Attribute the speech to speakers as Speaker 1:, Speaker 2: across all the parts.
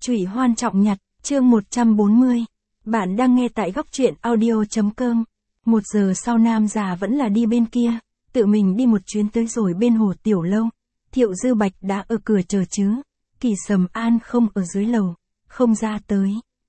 Speaker 1: Trụy Hoan Trọng Nhặt, chương 140. Bạn đang nghe tại góc truyện audio.com. 1 giờ sau nam già vẫn là đi bên kia, tự mình đi một chuyến tới rồi bên hồ Tiểu Lâu. Thiệu Dư Bạch đã ở cửa chờ chứ. Kỳ Sầm An không ở dưới lầu, không ra tới.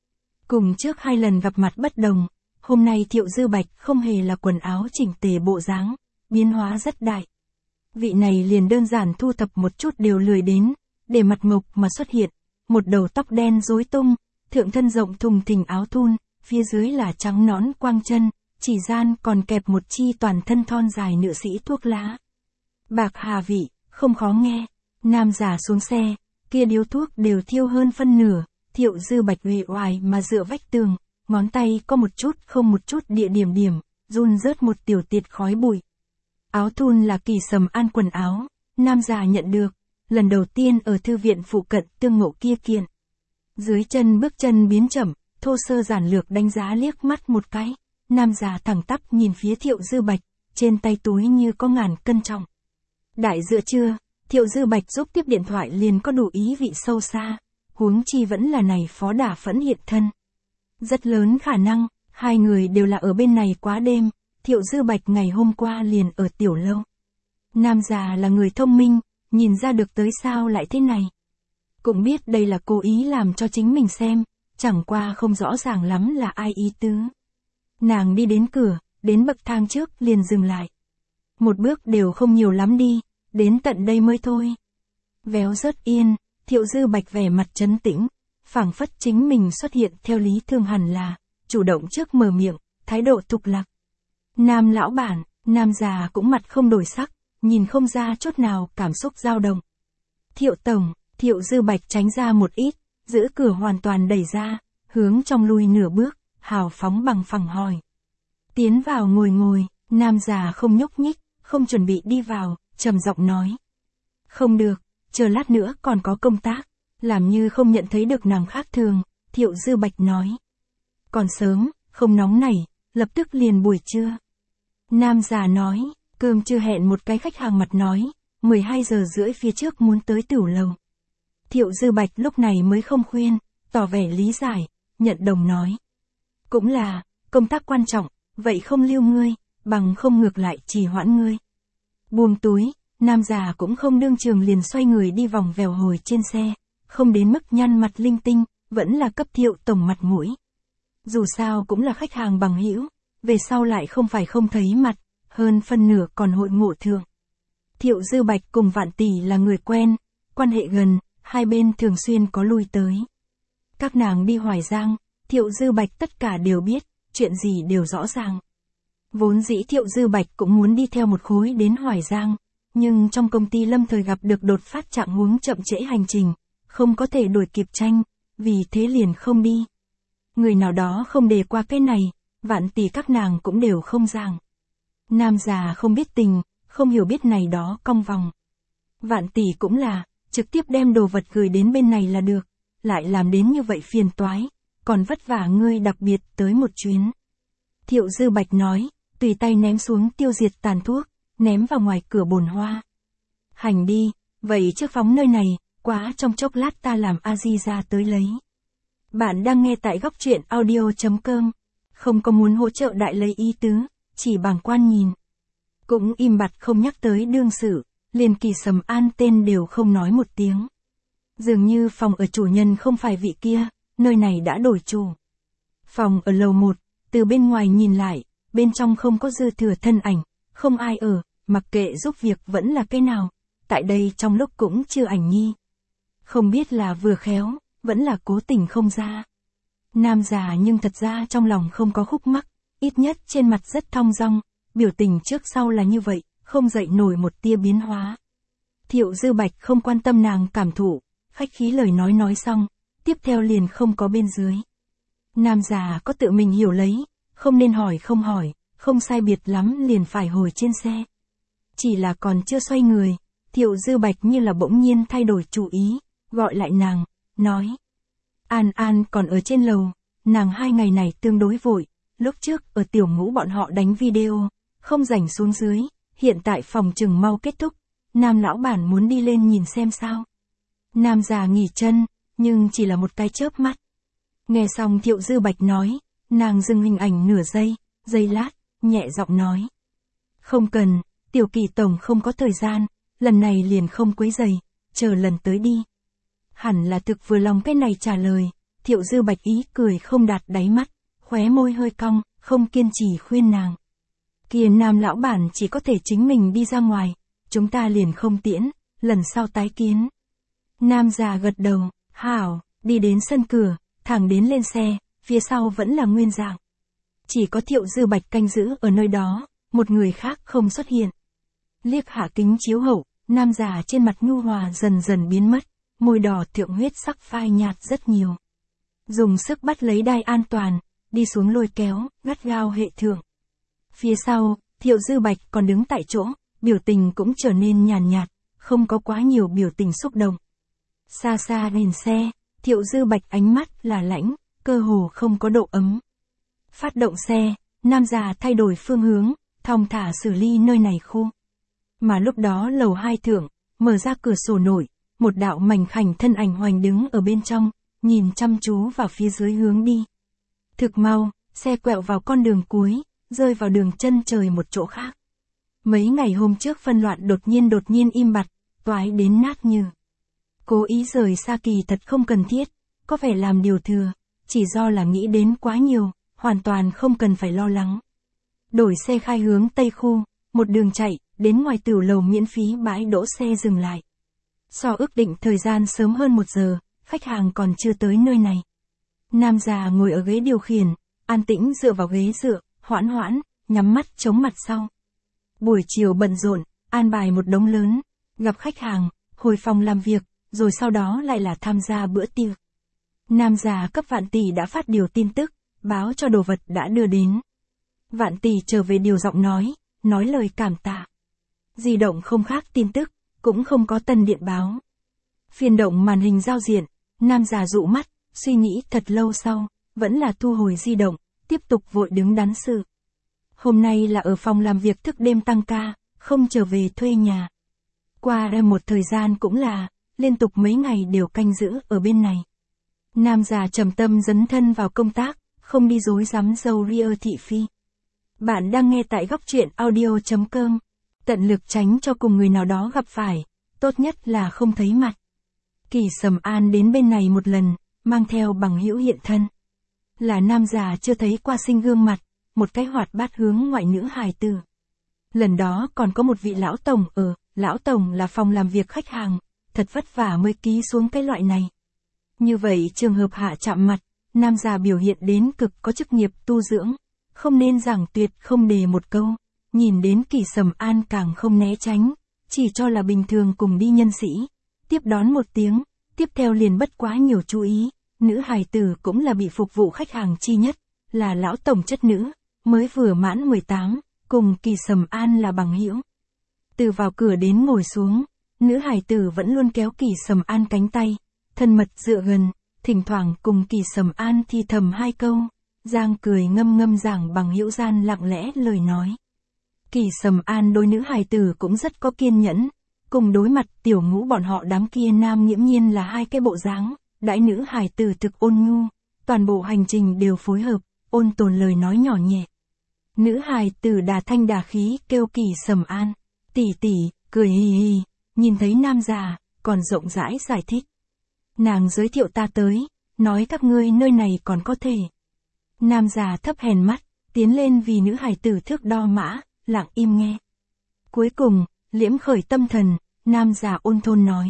Speaker 1: Cùng trước 2 lần gặp mặt bất đồng, hôm nay Thiệu Dư Bạch không hề là quần áo chỉnh tề bộ dáng, biến hóa rất đại. Vị này liền đơn giản thu thập một chút đều lười đến, để mặt mộc mà xuất hiện, một đầu tóc đen rối tung, thượng thân rộng thùng thình áo thun, phía dưới là trắng nõn quang chân, chỉ gian còn kẹp một chi toàn thân thon dài nữ sĩ thuốc lá. Bạc hà vị, không khó nghe. Nam giả xuống xe, kia điếu thuốc đều thiêu hơn phân nửa. Thiệu Dư Bạch uể oải mà dựa vách tường, ngón tay có một chút không một chút địa điểm, run rớt một tiểu tiệt khói bụi. Áo thun là Kỳ Sầm An quần áo, nam già nhận được, lần đầu tiên ở thư viện phụ cận tương ngộ kia kiện. Dưới chân bước chân biến chậm, thô sơ giản lược đánh giá liếc mắt một cái, nam già thẳng tắp nhìn phía Thiệu Dư Bạch, trên tay túi như có ngàn cân trọng. Đại giữa trưa, Thiệu Dư Bạch giúp tiếp điện thoại liền có đủ ý vị sâu xa, huống chi vẫn là này Phó Đả Phẫn hiện thân. Rất lớn khả năng, hai người đều là ở bên này quá đêm. Thiệu Dư Bạch ngày hôm qua liền ở Tiểu Lâu. Nam già là người thông minh, nhìn ra được tới sao lại thế này. Cũng biết đây là cố ý làm cho chính mình xem, chẳng qua không rõ ràng lắm là ai ý tứ. Nàng đi đến cửa, đến bậc thang trước liền dừng lại. Một bước đều không nhiều lắm đi, đến tận đây mới thôi. Véo rớt yên, Thiệu Dư Bạch vẻ mặt trấn tĩnh, phảng phất chính mình xuất hiện theo lý thường hẳn là, chủ động trước mở miệng, thái độ thục lạc. Nam lão bản, nam già cũng mặt không đổi sắc, nhìn không ra chút nào cảm xúc dao động. Thiệu tổng, Thiệu Dư Bạch tránh ra một ít, giữ cửa hoàn toàn đẩy ra, hướng trong lui nửa bước, hào phóng bằng phẳng hỏi. Tiến vào ngồi, nam già không nhúc nhích, không chuẩn bị đi vào, trầm giọng nói. Không được, chờ lát nữa còn có công tác, làm như không nhận thấy được nàng khác thường, Thiệu Dư Bạch nói. Còn sớm, không nóng nảy, lập tức liền buổi trưa. Nam già nói, cơm chưa hẹn một cái khách hàng mặt nói, 12 giờ rưỡi phía trước muốn tới Tiểu Lầu. Thiệu Dư Bạch lúc này mới không khuyên, tỏ vẻ lý giải, nhận đồng nói. Cũng là, công tác quan trọng, vậy không lưu ngươi, bằng không ngược lại trì hoãn ngươi. Buông túi, nam già cũng không đương trường liền xoay người đi vòng vèo hồi trên xe, không đến mức nhăn mặt linh tinh, vẫn là cấp Thiệu tổng mặt mũi. Dù sao cũng là khách hàng bằng hữu, về sau lại không phải không thấy mặt, hơn phân nửa còn hội ngộ thượng. Thiệu Dư Bạch cùng Vạn Tỷ là người quen, quan hệ gần, hai bên thường xuyên có lui tới. Các nàng đi Hoài Giang, Thiệu Dư Bạch tất cả đều biết, chuyện gì đều rõ ràng. Vốn dĩ Thiệu Dư Bạch cũng muốn đi theo một khối đến Hoài Giang, nhưng trong công ty lâm thời gặp được đột phát trạng huống chậm trễ hành trình, không có thể đuổi kịp tranh, vì thế liền không đi. Người nào đó không đề qua cái này, Vạn Tỷ các nàng cũng đều không ràng. Nam già không biết tình, không hiểu biết này đó cong vòng. Vạn Tỷ cũng là, trực tiếp đem đồ vật gửi đến bên này là được, lại làm đến như vậy phiền toái, còn vất vả ngươi đặc biệt tới một chuyến. Thiệu Dư Bạch nói, tùy tay ném xuống tiêu diệt tàn thuốc, ném vào ngoài cửa bồn hoa. Hành đi, vậy trước phóng nơi này, quá trong chốc lát ta làm A-di ra tới lấy. Bạn đang nghe tại góc truyện audio.com, không có muốn hỗ trợ đại lấy ý tứ, chỉ bàng quan nhìn. Cũng im bặt không nhắc tới đương sự, liền Kỳ Sầm An tên đều không nói một tiếng. Dường như phòng ở chủ nhân không phải vị kia, nơi này đã đổi chủ. Phòng ở lầu 1, từ bên ngoài nhìn lại, bên trong không có dư thừa thân ảnh, không ai ở, mặc kệ giúp việc vẫn là cái nào, tại đây trong lúc cũng chưa ảnh nhi. Không biết là vừa khéo, vẫn là cố tình không ra. Nam già nhưng thật ra trong lòng không có khúc mắc, ít nhất trên mặt rất thong dong, biểu tình trước sau là như vậy, không dậy nổi một tia biến hóa. Thiệu Dư Bạch không quan tâm nàng cảm thụ, khách khí lời nói xong, tiếp theo liền không có bên dưới. Nam già có tự mình hiểu lấy, không nên hỏi không hỏi, không sai biệt lắm liền phải hồi trên xe. Chỉ là còn chưa xoay người, Thiệu Dư Bạch như là bỗng nhiên thay đổi chủ ý, gọi lại nàng, nói. An An còn ở trên lầu, nàng 2 ngày này tương đối vội, lúc trước ở Tiểu Ngũ bọn họ đánh video, không rảnh xuống dưới, hiện tại phòng chừng mau kết thúc, Nam lão bản muốn đi lên nhìn xem sao. Nam già nghỉ chân, nhưng chỉ là một cái chớp mắt. Nghe xong Thiệu Dư Bạch nói, nàng dừng hình ảnh nửa giây lát, nhẹ giọng nói. Không cần, Tiểu Kỳ tổng không có thời gian, lần này liền không quấy rầy, chờ lần tới đi. Hẳn là thực vừa lòng cái này trả lời, Thiệu Dư Bạch ý cười không đạt đáy mắt, khóe môi hơi cong, không kiên trì khuyên nàng. Kia Nam lão bản chỉ có thể chính mình đi ra ngoài, chúng ta liền không tiễn, lần sau tái kiến. Nam già gật đầu, hảo, đi đến sân cửa, thẳng đến lên xe, phía sau vẫn là nguyên dạng. Chỉ có Thiệu Dư Bạch canh giữ ở nơi đó, một người khác không xuất hiện. Liếc hạ kính chiếu hậu, nam già trên mặt nhu hòa dần dần biến mất, môi đỏ thượng huyết sắc phai nhạt rất nhiều. Dùng sức bắt lấy đai an toàn, đi xuống lôi kéo, gắt gao hệ thượng. Phía sau, Thiệu Dư Bạch còn đứng tại chỗ, biểu tình cũng trở nên nhàn nhạt, không có quá nhiều biểu tình xúc động. Xa xa nhìn xe, Thiệu Dư Bạch ánh mắt là lãnh, cơ hồ không có độ ấm. Phát động xe, nam già thay đổi phương hướng, thong thả xử lý nơi này khu. Mà lúc đó lầu 2 thượng, mở ra cửa sổ nổi, một đạo mảnh khảnh thân ảnh hoành đứng ở bên trong, nhìn chăm chú vào phía dưới hướng đi. Thực mau, xe quẹo vào con đường cuối, rơi vào đường chân trời một chỗ khác. Mấy ngày hôm trước phân loạn đột nhiên im bặt, toái đến nát như. Cố ý rời xa kỳ thật không cần thiết, có vẻ làm điều thừa, chỉ do là nghĩ đến quá nhiều, hoàn toàn không cần phải lo lắng. Đổi xe khai hướng Tây khu, một đường chạy, đến ngoài tửu lầu miễn phí bãi đỗ xe dừng lại. So ước định thời gian sớm hơn 1 giờ, khách hàng còn chưa tới nơi này. Nam già ngồi ở ghế điều khiển, an tĩnh dựa vào ghế dựa, hoãn, nhắm mắt chống mặt sau. Buổi chiều bận rộn, an bài một đống lớn, gặp khách hàng, hồi phòng làm việc, rồi sau đó lại là tham gia bữa tiệc. Nam già cấp Vạn Tỷ đã phát điều tin tức, báo cho đồ vật đã đưa đến. Vạn Tỷ trở về điều giọng nói lời cảm tạ. Di động không khác tin tức, cũng không có tân điện báo. Phiên động màn hình giao diện, nam già dụ mắt, suy nghĩ thật lâu sau, vẫn là thu hồi di động, tiếp tục vội đứng đắn sự. Hôm nay là ở phòng làm việc thức đêm tăng ca, không trở về thuê nhà. Qua đây một thời gian cũng là, liên tục mấy ngày đều canh giữ ở bên này. Nam già trầm tâm dấn thân vào công tác, không đi dối rắm dâu ria thị phi. Bạn đang nghe tại góc truyện audio.com. Tận lực tránh cho cùng người nào đó gặp phải, tốt nhất là không thấy mặt. Kỳ Sầm An đến bên này một lần, mang theo bằng hữu hiện thân. Là nam già chưa thấy qua sinh gương mặt, một cái hoạt bát hướng ngoại nữ hài tử. Lần đó còn có một vị lão tổng ở, lão tổng là phòng làm việc khách hàng, thật vất vả mới ký xuống cái loại này. Như vậy trường hợp hạ chạm mặt, nam già biểu hiện đến cực có chức nghiệp tu dưỡng, không nên giảng tuyệt không đề một câu. Nhìn đến Kỳ Sầm An càng không né tránh, chỉ cho là bình thường cùng đi nhân sĩ. Tiếp đón một tiếng, tiếp theo liền bất quá nhiều chú ý, nữ hài tử cũng là bị phục vụ khách hàng chi nhất, là lão tổng chất nữ, mới vừa mãn 18, cùng Kỳ Sầm An là bằng hữu. Từ vào cửa đến ngồi xuống, nữ hài tử vẫn luôn kéo Kỳ Sầm An cánh tay, thân mật dựa gần, thỉnh thoảng cùng Kỳ Sầm An thì thầm 2 câu, giang cười ngâm giảng bằng hữu gian lặng lẽ lời nói. Kỳ Sầm An đối nữ hài tử cũng rất có kiên nhẫn, cùng đối mặt tiểu ngũ bọn họ đám kia nam nghiễm nhiên là 2 cái bộ dáng, đãi nữ hài tử thực ôn nhu, toàn bộ hành trình đều phối hợp, ôn tồn lời nói nhỏ nhẹ. Nữ hài tử đà thanh đà khí kêu Kỳ Sầm An, tỷ tỷ, cười hì hì, nhìn thấy nam già, còn rộng rãi giải thích. Nàng giới thiệu ta tới, nói các ngươi nơi này còn có thể. Nam già thấp hèn mắt, tiến lên vì nữ hài tử thước đo mã, lặng im nghe. Cuối cùng, liễm khởi tâm thần, nam già ôn thôn nói.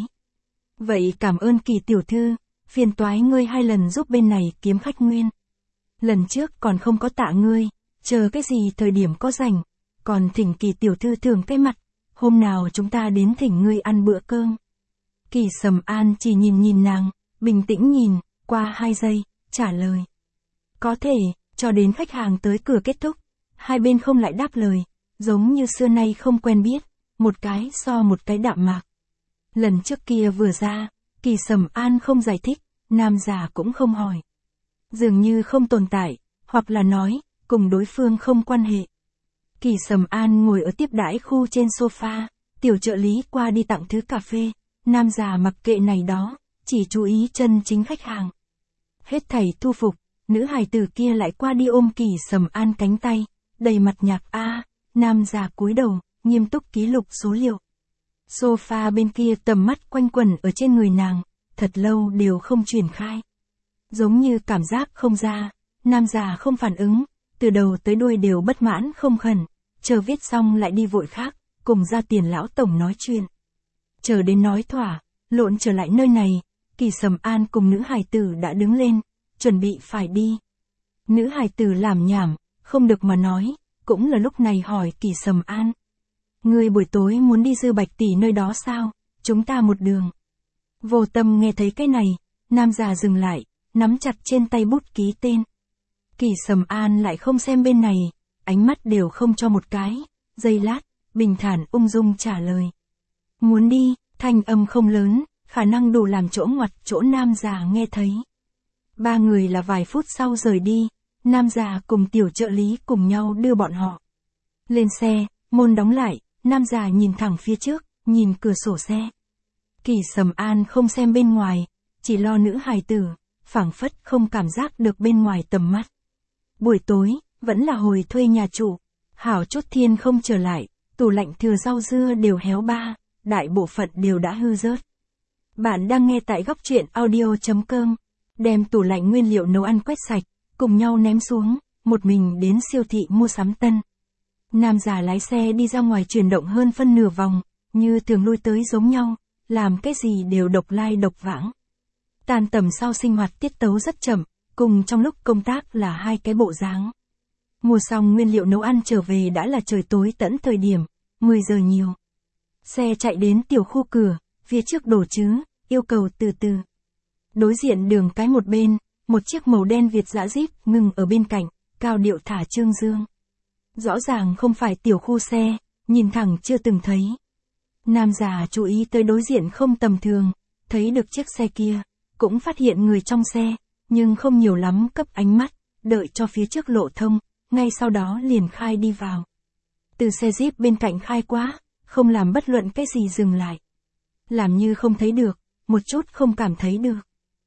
Speaker 1: Vậy cảm ơn Kỳ tiểu thư, phiền toái ngươi 2 lần giúp bên này kiếm khách nguyên. Lần trước còn không có tạ ngươi, chờ cái gì thời điểm có rảnh, còn thỉnh Kỳ tiểu thư thưởng cái mặt, hôm nào chúng ta đến thỉnh ngươi ăn bữa cơm. Kỳ Sầm An chỉ nhìn nàng, bình tĩnh nhìn, qua 2 giây, trả lời. Có thể, cho đến khách hàng tới cửa kết thúc, 2 bên không lại đáp lời, giống như xưa nay không quen biết, một cái so một cái đạm mạc. Lần trước kia vừa ra, Kỳ Sầm An không giải thích, nam già cũng không hỏi. Dường như không tồn tại, hoặc là nói, cùng đối phương không quan hệ. Kỳ Sầm An ngồi ở tiếp đãi khu trên sofa, tiểu trợ lý qua đi tặng thứ cà phê, nam già mặc kệ này đó, chỉ chú ý chân chính khách hàng. Hết thảy thu phục, nữ hài tử kia lại qua đi ôm Kỳ Sầm An cánh tay, đầy mặt nhạc nam già cúi đầu, nghiêm túc ký lục số liệu. Sofa bên kia tầm mắt quanh quẩn ở trên người nàng, thật lâu đều không chuyển khai. Giống như cảm giác không ra, nam già không phản ứng, từ đầu tới đuôi đều bất mãn không khẩn, chờ viết xong lại đi vội khác, cùng ra tiền lão tổng nói chuyện. Chờ đến nói thỏa, lộn trở lại nơi này, Kỳ Sầm An cùng nữ hài tử đã đứng lên, chuẩn bị phải đi. Nữ hài tử làm nhảm, không được mà nói, cũng là lúc này hỏi Kỳ Sầm An. Ngươi buổi tối muốn đi Dư Bạch tỷ nơi đó sao, chúng ta một đường. Vô tâm nghe thấy cái này, nam già dừng lại, nắm chặt trên tay bút ký tên. Kỳ Sầm An lại không xem bên này, ánh mắt đều không cho một cái, giây lát, bình thản ung dung trả lời. Muốn đi, thanh âm không lớn, khả năng đủ làm chỗ ngoặt chỗ nam già nghe thấy. Ba người là vài phút sau rời đi, nam già cùng tiểu trợ lý cùng nhau đưa bọn họ. Lên xe, môn đóng lại, nam già nhìn thẳng phía trước, nhìn cửa sổ xe. Kỳ Sầm An không xem bên ngoài, chỉ lo nữ hài tử, phảng phất không cảm giác được bên ngoài tầm mắt. Buổi tối, vẫn là hồi thuê nhà chủ, hảo chút thiên không trở lại, tủ lạnh thừa rau dưa đều héo ba, đại bộ phận đều đã hư rớt. Bạn đang nghe tại góc truyện audio.com, đem tủ lạnh nguyên liệu nấu ăn quét sạch, cùng nhau ném xuống, một mình đến siêu thị mua sắm tân. Nam già lái xe đi ra ngoài chuyển động hơn phân nửa vòng, như thường lui tới giống nhau, làm cái gì đều độc lai độc vãng. Tan tầm sau sinh hoạt tiết tấu rất chậm, cùng trong lúc công tác là hai cái bộ dáng. Mua xong nguyên liệu nấu ăn trở về đã là trời tối tẫn thời điểm, 10 giờ nhiều. Xe chạy đến tiểu khu cửa, phía trước đổ trứ, yêu cầu từ từ. Đối diện đường cái một bên, một chiếc màu đen Việt dã Jeep ngừng ở bên cạnh, cao điệu thả trương dương. Rõ ràng không phải tiểu khu xe, nhìn thẳng chưa từng thấy. Nam già chú ý tới đối diện không tầm thường, thấy được chiếc xe kia, cũng phát hiện người trong xe, nhưng không nhiều lắm cấp ánh mắt, đợi cho phía trước lộ thông, ngay sau đó liền khai đi vào. Từ xe Jeep bên cạnh khai quá, không làm bất luận cái gì dừng lại. Làm như không thấy được, một chút không cảm thấy được.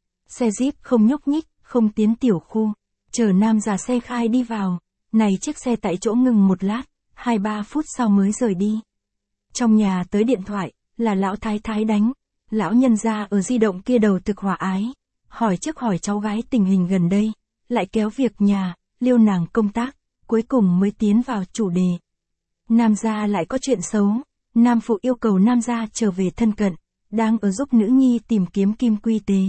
Speaker 1: Xe Jeep không nhúc nhích, không tiến tiểu khu, chờ nam già xe khai đi vào, này chiếc xe tại chỗ ngừng một lát, 2-3 phút sau mới rời đi. Trong nhà tới điện thoại, là lão thái thái đánh, lão nhân gia ở di động kia đầu thực hòa ái, hỏi trước hỏi cháu gái tình hình gần đây, lại kéo việc nhà, liêu nàng công tác, cuối cùng mới tiến vào chủ đề. Nam gia lại có chuyện xấu, nam phụ yêu cầu nam gia trở về thân cận, đang ở giúp nữ nhi tìm kiếm kim quy tế.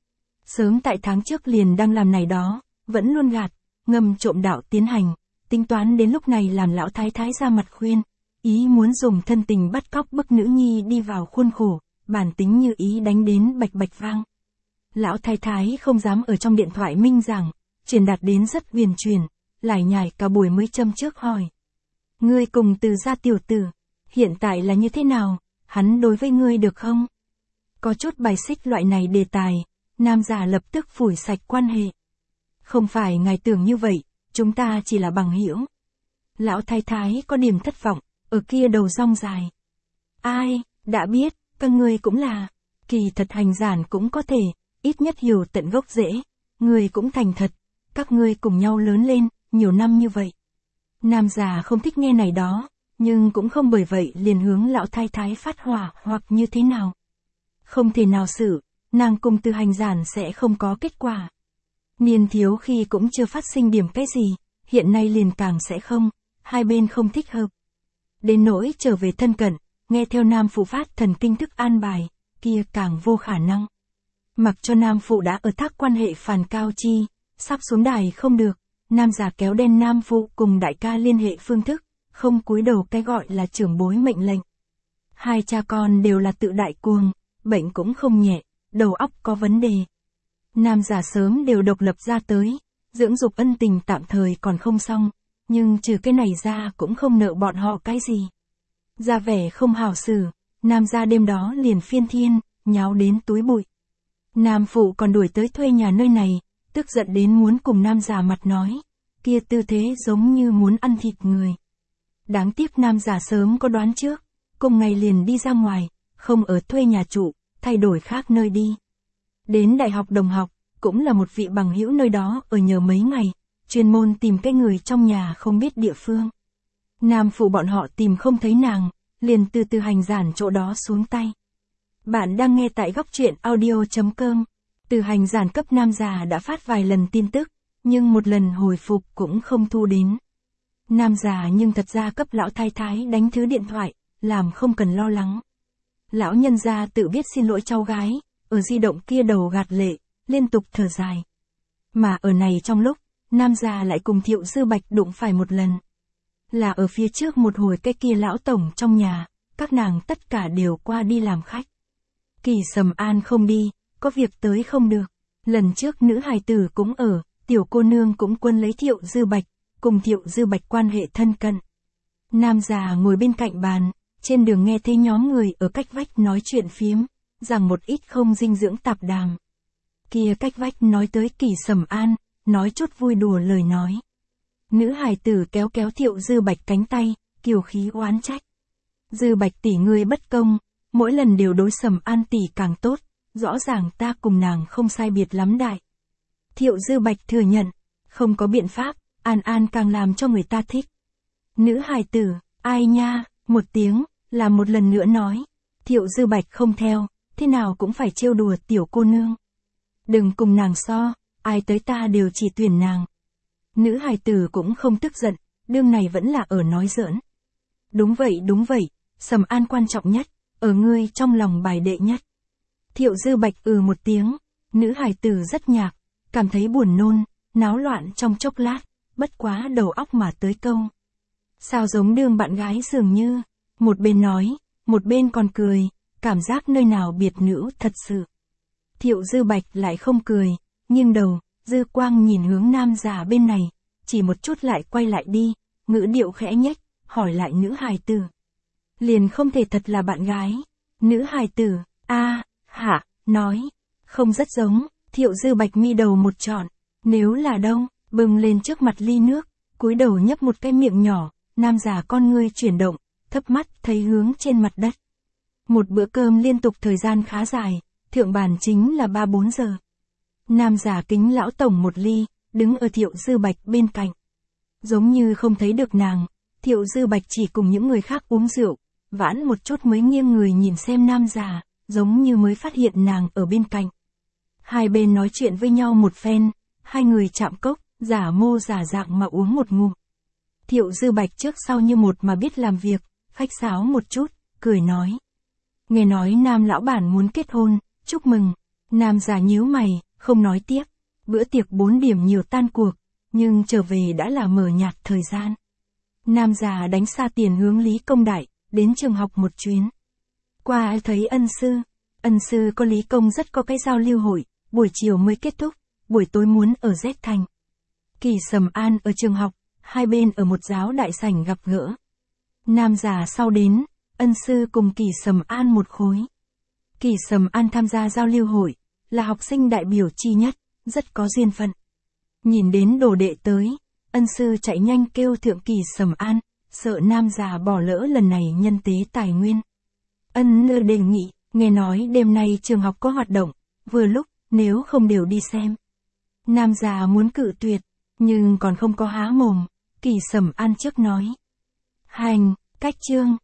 Speaker 1: Sớm tại tháng trước liền đang làm này đó, vẫn luôn gạt, ngầm trộm đạo tiến hành, tính toán đến lúc này làm lão thái thái ra mặt khuyên, ý muốn dùng thân tình bắt cóc bức nữ nhi đi vào khuôn khổ, bản tính như ý đánh đến bạch bạch vang. Lão thái thái không dám ở trong điện thoại minh giảng, truyền đạt đến rất huyền truyền, lải nhải cả buổi mới châm trước hỏi. Ngươi cùng Từ gia tiểu tử, hiện tại là như thế nào, hắn đối với ngươi được không? Có chút bài xích loại này đề tài, nam già lập tức phủi sạch quan hệ. Không phải ngài tưởng như vậy, chúng ta chỉ là bằng hữu. Lão thái thái có điểm thất vọng, ở kia đầu rong dài. Ai, đã biết, các ngươi cũng là, kỳ thật hành giản cũng có thể, ít nhất hiểu tận gốc rễ, người cũng thành thật, các ngươi cùng nhau lớn lên, nhiều năm như vậy. Nam già không thích nghe này đó, nhưng cũng không bởi vậy liền hướng lão thái thái phát hỏa hoặc như thế nào. Không thể nào xử, nàng cùng Từ hành giản sẽ không có kết quả. Niên thiếu khi cũng chưa phát sinh điểm cái gì, hiện nay liền càng sẽ không, hai bên không thích hợp. Đến nỗi trở về thân cận, nghe theo nam phụ phát thần kinh thức an bài, kia càng vô khả năng. Mặc cho nam phụ đã ở thác quan hệ phàn cao chi, sắp xuống đài không được, nam già kéo đen nam phụ cùng đại ca liên hệ phương thức, không cúi đầu cái gọi là trưởng bối mệnh lệnh. Hai cha con đều là tự đại cuồng, bệnh cũng không nhẹ, đầu óc có vấn đề. Nam già sớm đều độc lập ra tới, dưỡng dục ân tình tạm thời còn không xong, nhưng trừ cái này ra cũng không nợ bọn họ cái gì. Ra vẻ không hảo xử, nam gia đêm đó liền phiên thiên, nháo đến túi bụi. Nam phụ còn đuổi tới thuê nhà nơi này, tức giận đến muốn cùng nam già mặt nói, kia tư thế giống như muốn ăn thịt người. Đáng tiếc nam già sớm có đoán trước, cùng ngày liền đi ra ngoài, không ở thuê nhà trụ, thay đổi khác nơi đi. Đến đại học đồng học, cũng là một vị bằng hữu nơi đó ở nhờ mấy ngày, chuyên môn tìm cái người trong nhà không biết địa phương. Nam phụ bọn họ tìm không thấy nàng, liền từ từ hành giản chỗ đó xuống tay. Bạn đang nghe tại góc truyện audio.com. Từ hành giản cấp nam già đã phát vài lần tin tức, nhưng một lần hồi phục cũng không thu đến. Nam già nhưng thật ra cấp lão thái thái đánh thứ điện thoại, làm không cần lo lắng. Lão nhân gia tự biết xin lỗi cháu gái, ở di động kia đầu gạt lệ, liên tục thở dài. Mà ở này trong lúc, nam già lại cùng Thiệu Dư Bạch đụng phải một lần. Là ở phía trước một hồi cái kia lão tổng trong nhà, các nàng tất cả đều qua đi làm khách. Kỳ Sầm An không đi, có việc tới không được. Lần trước nữ hài tử cũng ở, tiểu cô nương cũng quân lấy Thiệu Dư Bạch, cùng Thiệu Dư Bạch quan hệ thân cận. Nam già ngồi bên cạnh bàn, trên đường nghe thấy nhóm người ở cách vách nói chuyện phiếm, rằng một ít không dinh dưỡng tạp đàm. Kia cách vách nói tới Kỳ Sầm An, nói chút vui đùa lời nói. Nữ hài tử kéo kéo Thiệu Dư Bạch cánh tay, kiều khí oán trách. Dư Bạch tỷ ngươi bất công, mỗi lần đều đối Sầm An tỷ càng tốt, rõ ràng ta cùng nàng không sai biệt lắm đại. Thiệu Dư Bạch thừa nhận, không có biện pháp, An An càng làm cho người ta thích. Nữ hài tử, ai nha, một tiếng, là một lần nữa nói. Thiệu Dư Bạch không theo, thế nào cũng phải trêu đùa tiểu cô nương. Đừng cùng nàng so, ai tới ta đều chỉ tuyển nàng. Nữ hài tử cũng không tức giận, đương này vẫn là ở nói giỡn. Đúng vậy, Sầm An quan trọng nhất, ở ngươi trong lòng bài đệ nhất. Thiệu Dư Bạch một tiếng, nữ hài tử rất nhạc, cảm thấy buồn nôn, náo loạn trong chốc lát, bất quá đầu óc mà tới câu. Sao giống đương bạn gái dường như, một bên nói, một bên còn cười, cảm giác nơi nào biệt nữ thật sự. Thiệu Dư Bạch lại không cười, nghiêng đầu, dư quang nhìn hướng nam già bên này, chỉ một chút lại quay lại đi, ngữ điệu khẽ nhếch, hỏi lại nữ hài tử. Liền không thể thật là bạn gái. Nữ hài tử, hả, nói, không rất giống. Thiệu Dư Bạch mi đầu một trọn, nếu là đâu, bừng lên trước mặt ly nước, cúi đầu nhấp một cái miệng nhỏ, nam già con ngươi chuyển động, thấp mắt thấy hướng trên mặt đất. Một bữa cơm liên tục thời gian khá dài, thượng bàn chính là 3-4 giờ. Nam già kính lão tổng một ly, đứng ở Thiệu Dư Bạch bên cạnh. Giống như không thấy được nàng, Thiệu Dư Bạch chỉ cùng những người khác uống rượu, vãn một chút mới nghiêng người nhìn xem nam già, giống như mới phát hiện nàng ở bên cạnh. Hai bên nói chuyện với nhau một phen, hai người chạm cốc, giả mô giả dạng mà uống một ngụm. Thiệu Dư Bạch trước sau như một mà biết làm việc, khách sáo một chút, cười nói. Nghe nói nam lão bản muốn kết hôn, chúc mừng. Nam già nhíu mày, không nói tiếp. Bữa tiệc 4 điểm nhiều tan cuộc, nhưng trở về đã là mờ nhạt thời gian. Nam già đánh xa tiền hướng Lý Công Đại, đến trường học một chuyến. Qua thấy ân sư có Lý Công rất có cái giao lưu hội, buổi chiều mới kết thúc, buổi tối muốn ở Z Thành. Kỳ Sầm An ở trường học, hai bên ở một giáo đại sảnh gặp gỡ. Nam già sau đến, ân sư cùng Kỳ Sầm An một khối. Kỳ Sầm An tham gia giao lưu hội, là học sinh đại biểu chi nhất, rất có duyên phận. Nhìn đến đồ đệ tới, ân sư chạy nhanh kêu thượng Kỳ Sầm An, sợ nam già bỏ lỡ lần này nhân tế tài nguyên. Ân nơ đề nghị, nghe nói đêm nay trường học có hoạt động, vừa lúc, nếu không đều đi xem. Nam già muốn cự tuyệt, nhưng còn không có há mồm, Kỳ Sầm An trước nói. Hành, cách chương.